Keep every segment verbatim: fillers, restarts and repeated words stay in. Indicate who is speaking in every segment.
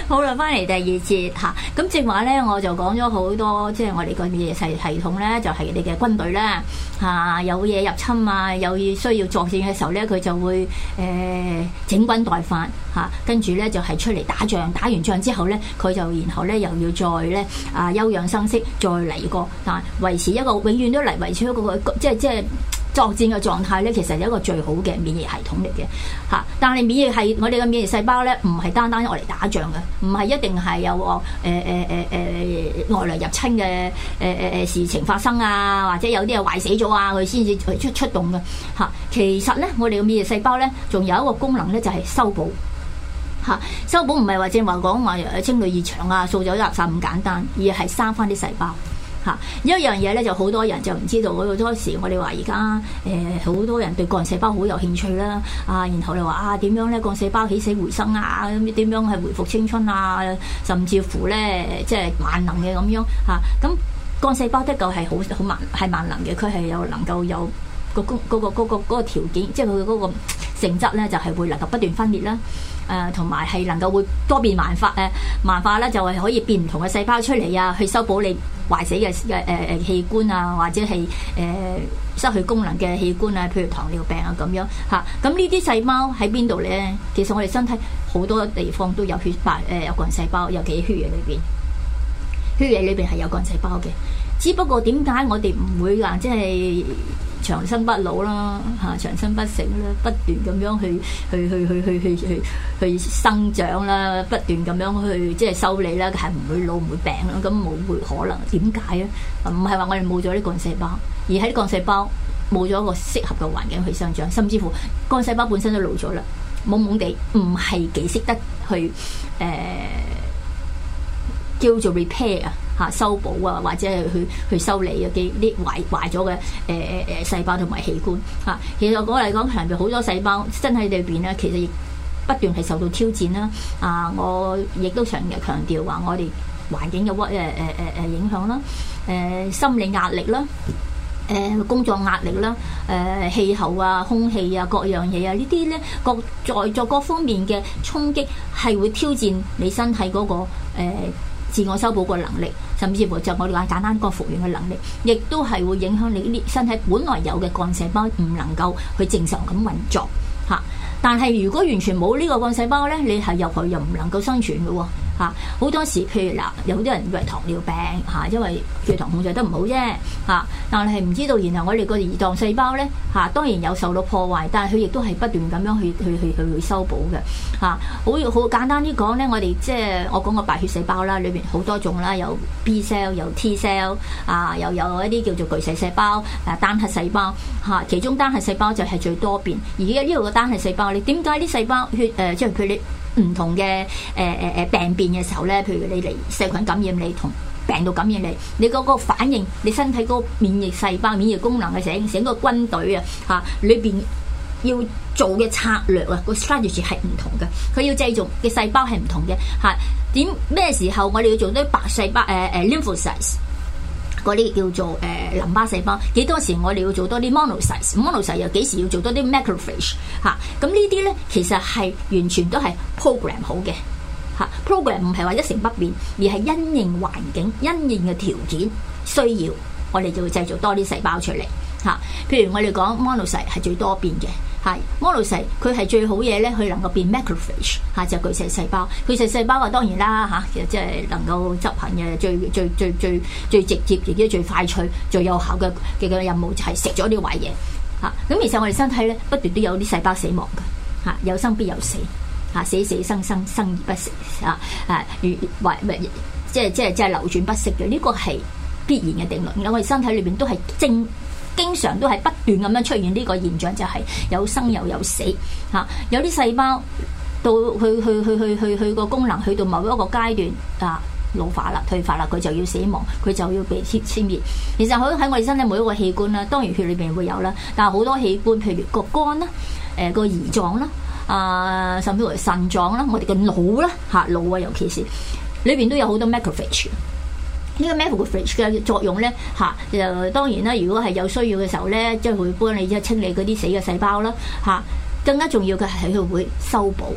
Speaker 1: 好啦，翻嚟第二節嚇，咁正話咧，我就講咗好多，即係我哋個免疫系系統咧，就係你嘅軍隊啦嚇，有嘢入侵啊，有需要作戰嘅時候咧，佢就會誒、呃、整軍待發嚇，跟住咧就係、是、出嚟打仗，打完仗之後咧，佢就然後咧又要再咧啊休養生息，再嚟過，但係維持一個永遠都嚟維持一個即係即係。作戰嘅狀態咧，其實係一個最好嘅免疫系統嚟嘅嚇。但係免疫系我哋嘅免疫細胞咧，唔係單單用嚟打仗嘅，唔係一定係有個誒誒誒誒外來入侵嘅誒誒誒事情發生啊，或者有啲係壞死咗啊，佢先至出出動嘅嚇。其實咧，我哋嘅免疫細胞咧，仲有一個功能咧，就係修補嚇。修補唔係話正話講話清理異常啊、掃走垃圾咁簡單，而係生翻啲細胞。嚇，一樣嘢咧就好多人就唔知道，好多時我哋話而家誒好多人對幹細胞好有興趣啦，啊，然後你話啊點樣咧幹細胞起死回生啊，咁點樣係回復青春啊，甚至乎咧即係萬能嘅咁樣嚇，咁幹細胞的確係好好萬係萬能嘅，佢係有能夠有個嗰嗰個嗰個嗰個條件，即係佢嗰個性質咧就係會能夠不斷分裂啦。誒同埋係能夠會多變萬化誒萬化咧，就係可以變唔同嘅細胞出嚟啊，去修補你壞死嘅嘅誒誒器官啊，或者係誒、呃、失去功能嘅器官啊，譬如糖尿病啊咁樣嚇。咁呢啲細胞喺邊度咧？其實我哋身體好多地方都有血白誒、呃、有幹細胞，尤其喺血液裏邊，血液裏邊係有幹細胞嘅。只不過點解我哋唔會話即係長生不老啦嚇，長生不死啦，不斷咁樣去去去去去去去去生長啦，不斷咁樣去即係修理啦，係唔會老唔會病啦，咁冇會可能點解咧？唔係話我哋冇咗啲幹細胞，而喺啲幹細胞冇咗一個適合嘅環境去生長，甚至乎幹細胞本身都老咗啦，懵懵地唔係幾識得去誒、呃、叫做 repair 啊。嚇修補啊，或者係去去修理啊啲啲壞壞咗嘅誒誒誒細胞同埋器官嚇。其實我嚟講，人哋好多細胞身體裏邊咧，其實亦不斷係受到挑戰啦。啊，我亦都成日強調話，我哋環境嘅屈誒誒誒誒影響啦，誒、呃、心理壓力啦，誒、呃、工作壓力啦，誒、呃、氣候啊、空氣啊、各樣嘢啊，呢啲咧各在座各方面嘅衝擊係會挑戰你身體嗰、那個、呃自我修補個能力，甚至乎就我哋話簡單個復原嘅能力，亦都係會影響你呢身體本來有嘅幹細胞唔能夠去正常咁運作嚇。但係如果完全冇呢個幹細胞咧，你係入去又唔能夠生存嘅喎嚇。好多時譬如嗱，有啲人以為糖尿病嚇，因為血糖控制得唔好啫嚇，但係唔知道，然後我哋個胰臟細胞咧嚇，當然有受到破壞，但係佢亦都係不斷咁樣去去去去去修補嘅嚇。好好簡單啲講咧，我哋即係我講個白血細胞啦，裏邊好多種啦，有 B cell 有 T cell 啊，又有一啲叫做巨噬細胞誒單核細胞嚇，其中單核細胞就係最多變。而家呢度嘅單核細胞，你點解啲細胞血誒即係佢哋唔同嘅誒誒誒病變嘅時候咧？譬如你嚟細菌感染你同病毒感染你，你嗰個反應，你身體嗰個免疫細胞、免疫功能嘅成成個軍隊啊嚇，裏邊要做嘅策略啊，個 strategy 係唔同嘅，佢要製造嘅細胞係唔同嘅嚇。點咩時候我哋要做啲白細胞誒誒、呃、lymphocytes 嗰啲叫做誒、呃、淋巴細胞？幾多時我哋要做多啲 monocytes？monocytes 又幾時要做多啲 macrophage 嚇？咁呢啲咧其實係完全都係 program 好嘅。嚇 program 唔係話一成不變，而係因應環境、因應嘅條件需要，我哋就會製造多啲細胞出嚟嚇。譬如我哋講 monocyte 係最多變嘅，係 monocyte 佢係最好嘢咧，佢能夠變 macrophage 嚇，就巨噬細胞。巨噬細胞啊，當然啦嚇，其實即係能夠執行嘅最最最最最直接、亦都最快脆、最有效嘅嘅嘅任務就係食咗啲壞嘢嚇。咁其實我哋身體咧不斷都有啲細胞死亡嘅嚇，有生必有死。啊！死死生生，生而不息啊！啊，如或唔即係即係即係流轉不息嘅，呢個係必然嘅定律。我哋身體裏邊都係正經常都係不斷咁樣出現呢個現象，就係、是、有生又有死嚇、啊。有啲細胞到去去去去去去個功能去到某一個階段啊，老化啦、退化啦，佢就要死亡，佢就要被消消滅。其實喺喺我哋身體每一個器官啦，當然血裏邊會有啦，但係好多器官，譬如個肝啦、誒個胰臟啦。啊，甚至乎腎臟啦，我哋嘅腦啦嚇，腦啊，尤其是裏邊都有好多 macrophage。呢個 macrophage 嘅作用咧嚇，就當然啦，如果係有需要嘅時候咧，即係會幫你即係清理嗰啲死嘅細胞啦嚇。更加重要嘅係佢會修補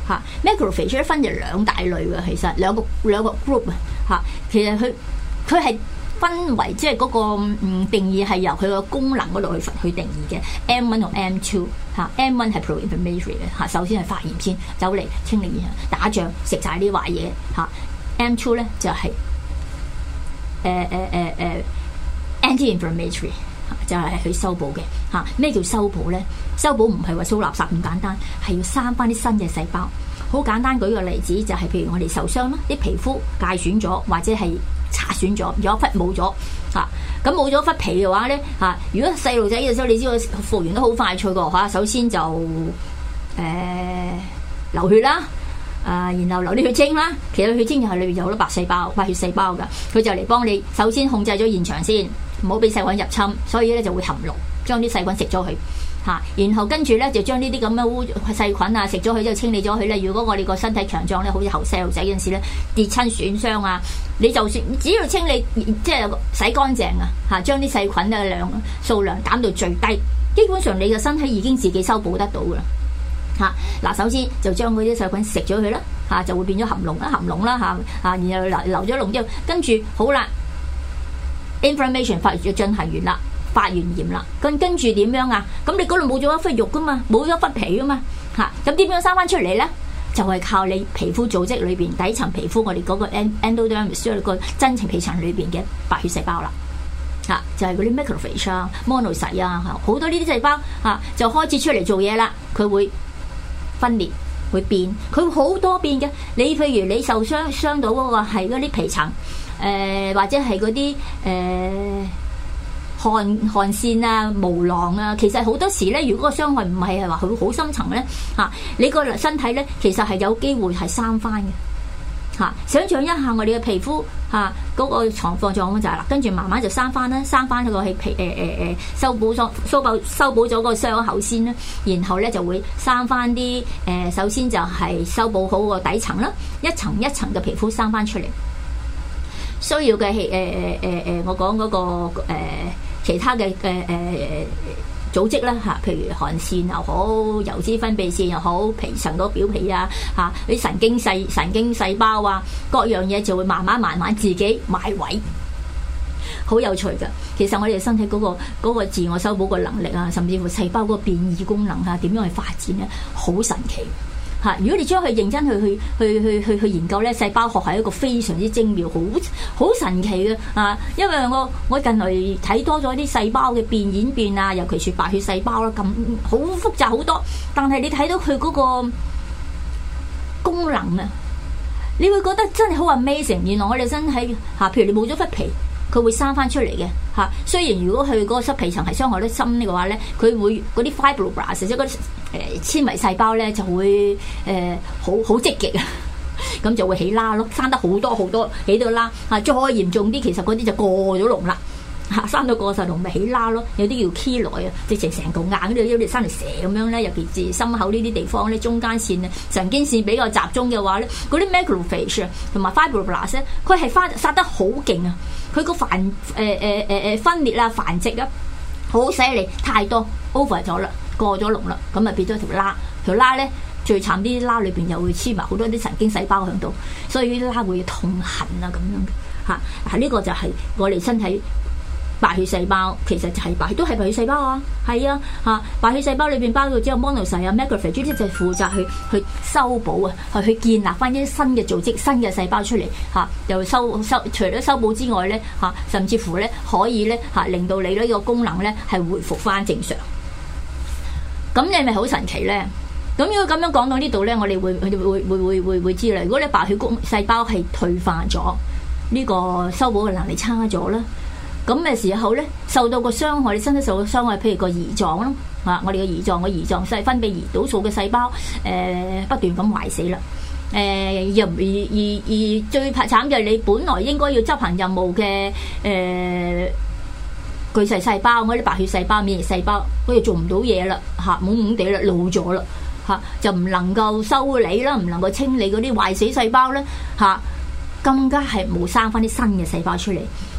Speaker 1: 嚇。macrophage 咧分就兩大類嘅，其實兩個兩個 group 啊嚇。其實佢佢係分為即係嗰個嗯定義係由佢個功能嗰度去去定義嘅。M 一同 M 二 嚇 ，M 一係 pro-inflammatory 嘅嚇，首先係發炎先，走嚟清理現象，打仗食晒啲壞嘢嚇。M 二咧就係誒誒誒誒 anti-inflammatory。就係去修補嘅嚇。咩叫修補咧？修補唔係話掃垃圾咁簡單，係要生翻啲新嘅細胞。好簡單，舉個例子就係、是、譬如我哋受傷啦，啲皮膚界損咗或者係擦損咗，有一忽冇咗嚇。咁冇咗忽皮嘅話咧嚇，如果細路仔嘅時候，你知道復原都好快脆個嚇。首先就誒、呃、流血啦，啊、呃、然後流啲血清啦。其實血清又係裏邊有好多白細胞、白血細胞㗎，佢就嚟幫你首先控制咗現場先。唔好俾細菌入侵，所以咧就會含膿，將啲細菌食咗佢嚇。然後跟住咧就將呢啲咁嘅污細菌啊食咗佢之後清理咗佢咧。如果我哋個身體強壯咧，好似後細路仔嗰陣時咧跌親損傷啊，你就算只要清理即係洗乾淨啊嚇，將啲細菌嘅量數量減到最低，基本上你嘅身體已經自己修補得到噶啦嚇。嗱，首先就將嗰啲細菌食咗佢啦嚇，就會變咗含膿啦，含膿啦嚇嚇，然後流流咗膿之後，跟住好啦。inflammation 發育進行完啦，發完炎啦，跟跟住點樣啊？咁你嗰度冇咗一忽肉噶嘛，冇咗一忽皮噶嘛，吓，咁點樣生翻出嚟咧？就係、是、靠你皮膚組織裏邊底層皮膚，我哋嗰個 endodermis 個真層皮層裏邊嘅白血細胞啦，吓，就係嗰啲 macrophage 啊、monocyte 啊，好多呢啲細胞吓就開始出嚟做嘢啦，佢會分裂。會變，佢會好多變嘅。你譬如你受傷傷到嗰個係嗰啲皮層，誒、呃、或者係嗰啲誒汗汗腺啊、毛囊啊，其實好多時咧，如果個傷害唔係係話佢好深層咧，嚇、啊、你個身體咧，其實係有機會係生翻嘅。嚇、啊，想像一下我哋嘅皮膚嚇嗰、啊那個狀況狀況就係、是、啦，跟住慢慢就生翻啦，生翻個係皮誒誒誒修補咗修補修補咗個傷口先啦，然後咧就會生翻啲誒，首先就係修補好個底層啦，一層一層嘅皮膚生翻出嚟，需要嘅係誒誒誒誒，我講嗰、那個、呃、其他嘅誒誒。呃呃組織啦嚇，譬如汗腺又好，油脂分泌腺又好，皮層嗰表皮啊嚇，啲神經細神經細胞啊，各樣嘢就會慢慢慢慢自己埋位，好有趣㗎。其實我哋身體嗰個嗰個自我修補嘅能力啊，甚至乎細胞嗰個變異功能啊，點樣去發展咧，好神奇嚇。如果你將佢認真去去去去去去研究咧，細胞學係一個非常之精妙、好好神奇嘅啊！因為我我近來睇多咗啲細胞嘅變演變啊，尤其是白血細胞啦，咁好複雜好多。但係你睇到佢嗰個功能啊，你會覺得真係好 amazing。原來我哋身體嚇，譬如你冇咗忽皮，佢會生翻出嚟嘅嚇。雖然如果佢嗰個濕皮層係傷害得深嘅話咧，佢會嗰啲 fibroblasts 即係嗰啲誒纖維細胞咧就會誒、呃、好好積極啊，咁就會起疤咯，生得好多好多起到疤嚇。再嚴重啲，其實嗰啲就過咗龍啦嚇，生到過晒龍咪起疤咯。有啲叫 keloid 啊，直情成嚿硬嗰啲，好似生條蛇咁樣咧。尤其是心口呢啲地方咧，中間線啊、神經線比較集中嘅話咧，嗰啲 macrophage 同埋 fibroblasts 咧，佢係發殺得好勁啊！佢個繁誒誒誒誒分裂啊、繁殖啊，好犀利，太多 over 咗啦。過咗龍啦，咁啊變咗條疤，條疤咧最慘，啲疤裏邊又會黐埋好多啲神經細胞喺度，所以啲疤會痛痕啊咁樣嘅嚇。嗱呢個就係我哋身體白血細胞，其實就係白血都係白血細胞啊，係啊嚇。白血細胞裏邊包括之後 monocyte 啊、macrophage 呢啲就係負責去去修補啊，去去建立翻啲新嘅組織、新嘅細胞出嚟嚇，又修修除咗修補之外咧嚇，甚至乎咧可以咧嚇令到你呢個功能咧係回復翻正常。咁你咪好神奇咧？咁如果咁樣講到呢度咧，我哋會會會會會會會知啦。如果你白血公細胞係退化咗，呢個修補嘅能力差咗啦，咁嘅時候咧，受到個傷害，你身體受到傷害，譬如個胰臟啦，啊，我哋嘅胰臟個胰臟細分泌胰島素嘅細胞，誒、呃、不斷咁壞死啦，誒、呃、又而而而最怕慘就係你本來應該要執行任務嘅誒。呃巨細細胞嗰啲白血細胞、免疫細胞，佢又做唔到嘢啦，嚇懵懵地啦，老咗啦，嚇就唔能夠修理啦，唔能夠清理嗰啲壞死細胞咧，嚇更加係冇生翻啲新嘅細胞出嚟。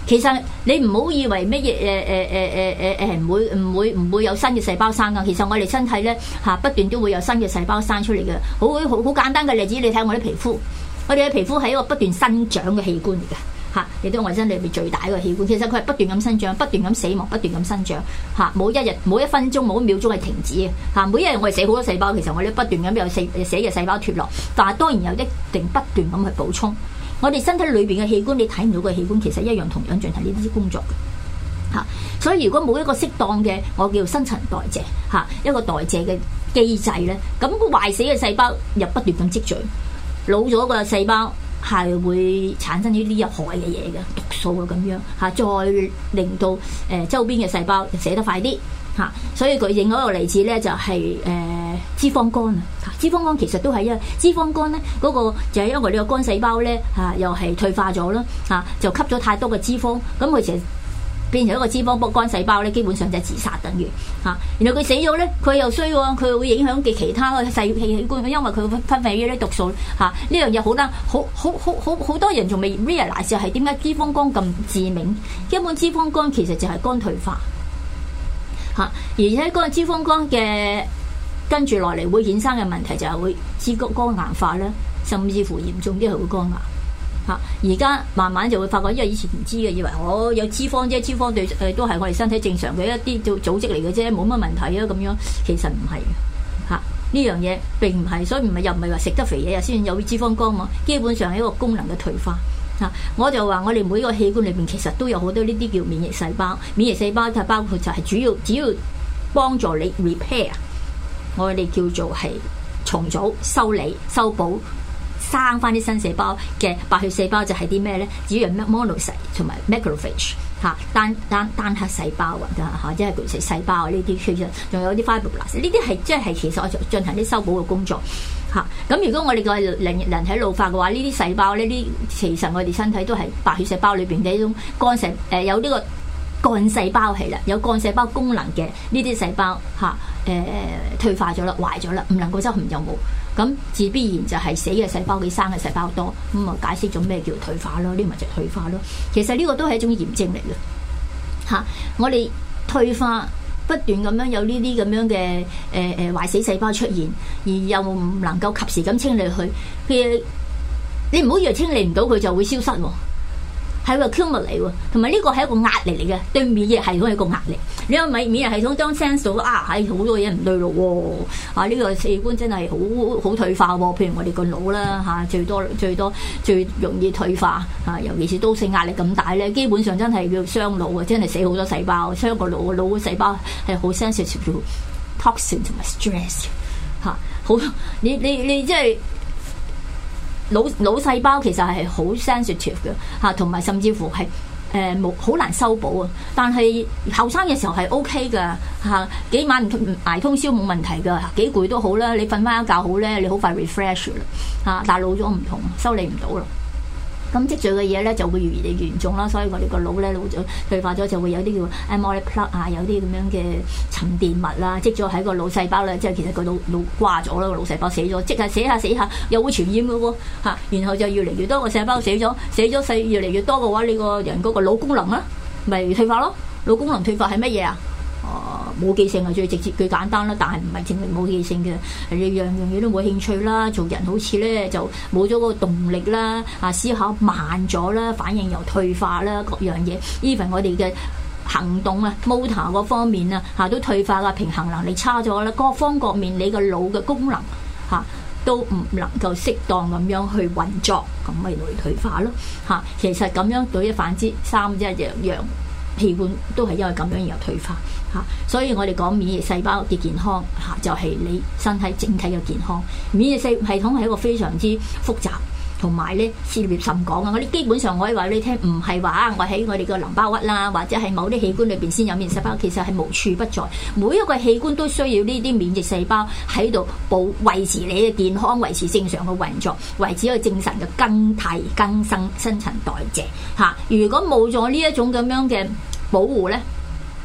Speaker 1: 其實你唔好以為乜嘢誒誒誒誒誒誒唔會唔會唔會有新嘅細胞生㗎。其實我哋身體咧嚇不斷都會有新嘅細胞生出嚟嘅。好好好簡單嘅例子，你睇我啲皮膚，我哋嘅皮膚係一個不斷生長嘅器官嚟嘅。嚇，亦都係我哋身體裏邊最大一個器官。其實佢係不斷咁生長，不斷咁死亡，不斷咁生長。嚇，冇一日冇一分鐘冇一秒鐘係停止嘅。嚇，每一日我哋死好多細胞，其實我哋不斷咁有死死嘅細胞脫落，但係當然有一定不斷咁去補充。我哋身體裏邊嘅器官，你睇唔到嘅器官，其實一樣同樣進行呢啲工作嘅。嚇，所以如果冇一個適當嘅我叫新陳代謝嚇，一個代謝嘅機制咧，咁壞死嘅細胞又不斷咁積聚，老咗個細胞係會產生呢啲有害嘅嘢嘅毒素啊咁樣嚇，再令到誒、呃、周邊嘅細胞死得快啲嚇。所以佢另外一個例子咧就係、是、誒、呃、脂肪肝啊。脂肪肝其實都係因為脂肪肝咧嗰、那個就係因為呢個肝細胞咧嚇、啊、又係退化咗啦嚇，就吸咗太多嘅脂肪，咁佢其實變成一個脂肪肝肝細胞咧，基本上就係自殺等於嚇。然後佢死咗咧，佢又衰喎，佢會影響嘅其他嘅細器官，因為佢會分泌呢啲毒素嚇。呢樣嘢好得好好好好好多人仲未 realize 係點解脂肪肝咁致命？根本脂肪肝其實就係肝退化嚇，而且嗰個脂肪肝嘅跟住落嚟會衍生嘅問題就係會脂肝肝硬化啦，甚至乎嚴重啲係會肝癌。而家慢慢就會發覺，因為以前唔知嘅，以為我有脂肪啫，脂肪對誒、呃、都係我哋身體正常嘅一啲組組織嚟嘅啫，冇乜問題啊咁樣。其實唔係嚇，呢樣嘢並唔係，所以唔係又唔係話食得肥嘢先有脂肪肝嘛。基本上係一個功能嘅退化嚇、啊。我就話我哋每個器官裏邊其實都有好多呢啲叫免疫細胞，免疫細胞就包括就係主要只要幫助你 repair， 我哋叫做係重組、修理、修補。生翻啲新細胞嘅白血細胞就係啲咩咧？主要係 monocyte 同埋 macrophage 嚇，單單單核細胞啊嚇，即係巨噬細胞啊呢啲，其實仲有啲 fibroblast 呢啲係即係其實我進行啲修補嘅工作嚇。咁、啊、如果我哋個人人體老化嘅話，呢啲細胞呢啲其實我哋身體都係白血細胞裏邊嘅一種幹細誒、呃、有呢個幹細胞係啦，有幹細胞功能嘅呢啲細胞嚇誒、呃、退化咗啦，壞咗啦，唔能夠執行任務。咁自必然就係死嘅細胞比生嘅細胞多，咁啊解釋咗咩叫退化咯？呢咪就係退化咯。其實呢個都係一種炎症嚟嘅嚇。我哋退化不斷咁樣有呢啲咁樣嘅誒誒壞死細胞出現，而又唔能夠及時咁清理佢，佢你唔好以為清理唔到佢就會消失喎。係個 accumulate 嚟喎，同埋呢個係一個壓力嚟嘅，對免疫系統係一個壓力。你個免免疫系統當 sense 到啊，係好多嘢唔對路喎，啊呢、這個器官真係好好退化喎。譬如我哋個腦啦嚇，最多最多最容易退化啊，尤其是都市壓力咁大咧，基本上真係叫傷腦啊，真係死好多細胞，傷個腦，腦嘅細胞係好 sensitive to toxin 同埋 stress 嚇、啊，好你你你即係。腦腦細胞其實係好 sensitive 嘅嚇，同埋甚至乎係誒冇好難修補啊。但係後生嘅時候係 OK 㗎嚇，幾晚唔捱通宵冇問題㗎，幾攰都好啦。你瞓翻一覺好咧，你好快 refresh 啦嚇。但係老咗唔同，修理唔到啦。咁積聚嘅嘢咧就會越嚟越嚴重啦，所以我哋個腦咧老咗退化咗就會有啲叫 amyloid plaque 啊，有啲咁樣嘅沉澱物啦，積咗喺個腦細胞咧，即係其實個腦腦瓜咗啦，個腦細胞死咗，即係死下死下又會傳染嘅喎嚇，然後就越嚟越多個細胞死咗，死咗細越嚟越多嘅話，你個人嗰個腦功能咧咪退化咯。腦功能退化係乜嘢啊？啊冇記性係最直接最簡單啦，但係唔係證明冇記性嘅，你樣樣嘢都冇興趣啦，做人好似咧就冇咗個動力啦，啊思考慢咗啦，反應又退化啦，各樣嘢 even 我哋嘅行動啊 motor 嗰方面啊嚇都退化啦，平衡能力差咗啦，各方各面你個腦嘅功能嚇都唔能夠適當咁樣去運作，咁咪會退化咯嚇。其實咁樣舉一反之，三一樣樣器官都係因為咁樣而有退化。嚇，所以我哋講免疫細胞嘅健康嚇，就係你身體整體嘅健康。免疫系系統係一個非常之複雜，同埋咧涉獵甚廣啊！我哋基本上我可以話你聽，唔係話啊，我喺我哋個淋巴核啦，或者係某啲器官裏邊先有免疫細胞，其實係無處不在。每一個器官都需要呢啲免疫細胞喺度保維持你嘅健康，維持正常嘅運作，維持一個精神嘅更替、更新、新陳代謝嚇。如果冇咗呢一種咁樣嘅保護咧，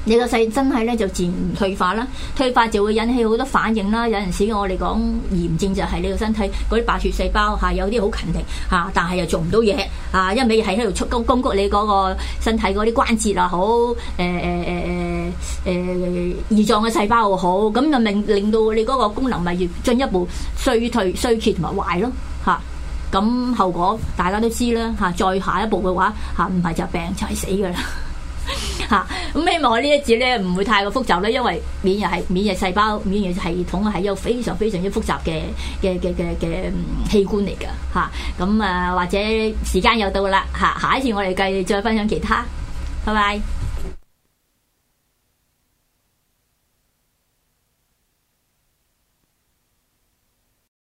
Speaker 1: 你個細真係咧就自然退化啦，退化就會引起好多反應啦。有陣時我哋講炎症就係你個身體嗰啲白血細胞嚇、啊、有啲好勤力嚇、啊，但係又做唔到嘢嚇，一味係喺度出攻攻擊你嗰個身體嗰啲關節啊好誒誒誒誒誒胰臟嘅細胞又好，咁就令令到你嗰個功能咪越進一步衰退衰竭同埋壞咯嚇。咁、啊、後果大家都知啦嚇、啊，再下一步嘅話嚇唔係就病就係死㗎啦。吓咁、啊、希望我呢一節咧唔會太過複雜啦，因為免疫係免疫細胞、免疫系統係一個非常非常之複雜嘅嘅嘅嘅嘅器官嚟噶吓，咁啊或者時間又到啦吓，下一次我哋繼續再分享其他，拜拜。